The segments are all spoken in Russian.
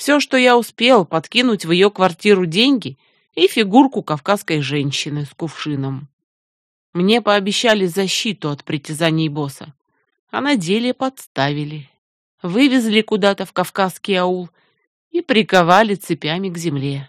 Все, что я успел, подкинуть в ее квартиру деньги и фигурку кавказской женщины с кувшином. Мне пообещали защиту от притязаний босса, а на деле подставили. Вывезли куда-то в кавказский аул и приковали цепями к земле.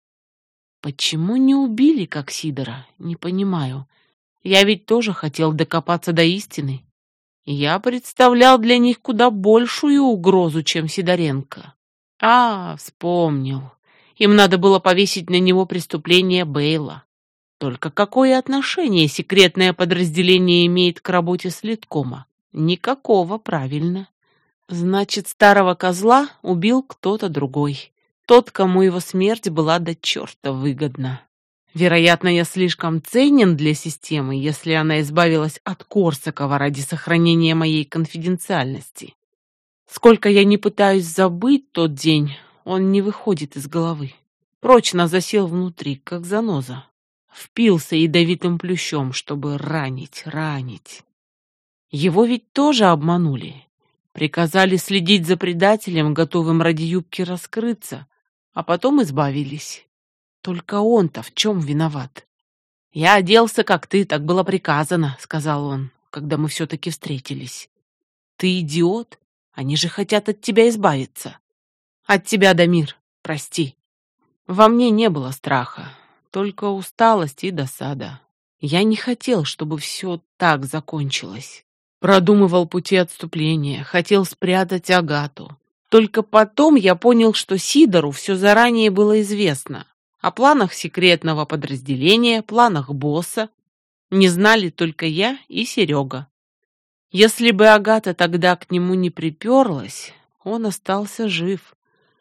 Почему не убили, как Сидора? Не понимаю. Я ведь тоже хотел докопаться до истины. Я представлял для них куда большую угрозу, чем Сидоренко. Вспомнил. Им надо было повесить на него преступление Бейла. Только какое отношение секретное подразделение имеет к работе следкома? Никакого, правильно. Значит, старого козла убил кто-то другой. Тот, кому его смерть была до черта выгодна. Вероятно, я слишком ценен для системы, если она избавилась от Корсакова ради сохранения моей конфиденциальности. Сколько я не пытаюсь забыть тот день, он не выходит из головы. Прочно засел внутри, как заноза. Впился ядовитым плющом, чтобы ранить. Его ведь тоже обманули. Приказали следить за предателем, готовым ради юбки раскрыться, а потом избавились. Только он-то в чем виноват? «Я оделся, как ты, так было приказано», — сказал он, когда мы все-таки встретились. «Ты идиот? Они же хотят от тебя избавиться». «От тебя, Дамир, прости. Во мне не было страха, только усталость и досада. Я не хотел, чтобы все так закончилось. Продумывал пути отступления, хотел спрятать Агату. Только потом я понял, что Сидору все заранее было известно. О планах секретного подразделения, планах босса не знали только я и Серега. Если бы Агата тогда к нему не приперлась, он остался жив.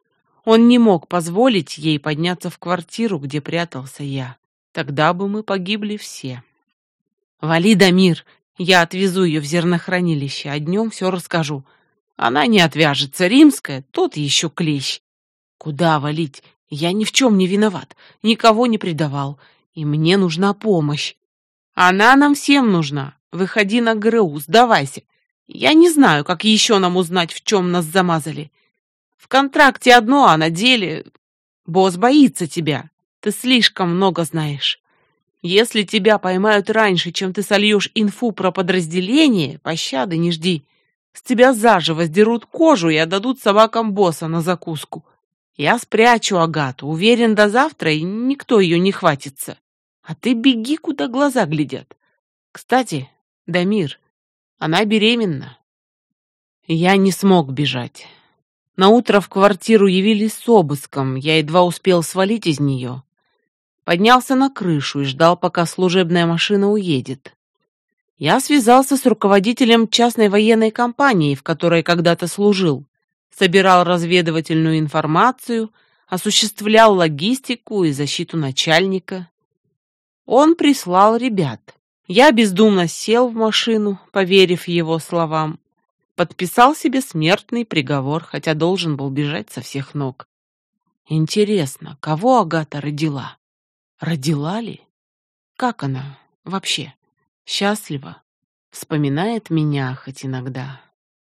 Он не мог позволить ей подняться в квартиру, где прятался я. Тогда бы мы погибли все. «Вали, Дамир, я отвезу ее в зернохранилище, а днем все расскажу. Она не отвяжется, римская, тот еще клещ». «Куда валить? Я ни в чем не виноват, никого не предавал, и мне нужна помощь». «Она нам всем нужна. Выходи на ГРУ, сдавайся. Я не знаю, как еще нам узнать, в чем нас замазали. В контракте одно, а на деле... Босс боится тебя. Ты слишком много знаешь. Если тебя поймают раньше, чем ты сольешь инфу про подразделение, пощады не жди. С тебя заживо сдерут кожу и отдадут собакам босса на закуску. Я спрячу Агату, уверен, до завтра, и никто ее не хватится. А ты беги, куда глаза глядят. Кстати, Дамир, она беременна». Я не смог бежать. Наутро в квартиру явились с обыском, я едва успел свалить из нее. Поднялся на крышу и ждал, пока служебная машина уедет. Я связался с руководителем частной военной компании, в которой когда-то служил, собирал разведывательную информацию, осуществлял логистику и защиту начальника. Он прислал ребят. Я бездумно сел в машину, поверив его словам. Подписал себе смертный приговор, хотя должен был бежать со всех ног. Интересно, кого Агата родила? Родила ли? Как она вообще? Счастлива? Вспоминает меня хоть иногда.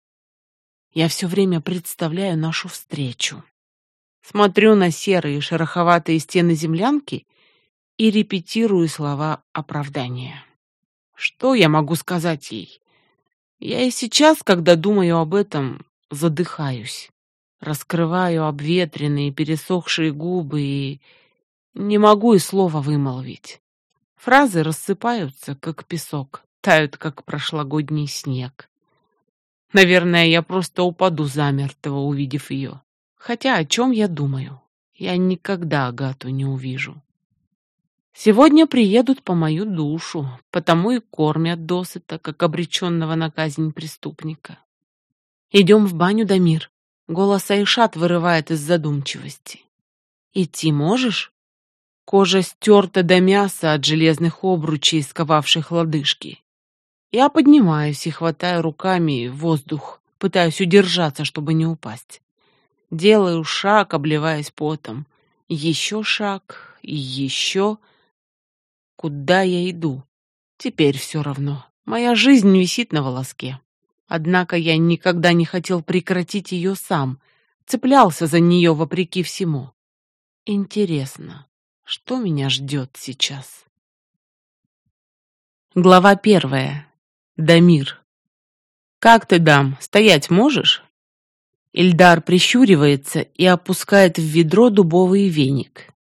Я все время представляю нашу встречу. Смотрю на серые шероховатые стены землянки и репетирую слова оправдания. Что я могу сказать ей? Я и сейчас, когда думаю об этом, задыхаюсь. Раскрываю обветренные, пересохшие губы и не могу и слова вымолвить. Фразы рассыпаются, как песок, тают, как прошлогодний снег. Наверное, я просто упаду замертво, увидев ее. Хотя о чем я думаю? Я никогда Агату не увижу. Сегодня приедут по мою душу, потому и кормят досыта, как обреченного на казнь преступника. «Идем в баню, Дамир», — голос Айшат вырывает из задумчивости. «Идти можешь?» Кожа стерта до мяса от железных обручей, сковавших лодыжки. Я поднимаюсь и хватаю руками воздух, пытаюсь удержаться, чтобы не упасть. Делаю шаг, обливаясь потом. Еще шаг и еще... Куда я иду? Теперь все равно. Моя жизнь висит на волоске. Однако я никогда не хотел прекратить ее сам, цеплялся за нее вопреки всему. Интересно, что меня ждет сейчас? Глава 1. Дамир. «Как ты, дам, стоять можешь?» Ильдар прищуривается и опускает в ведро дубовый веник.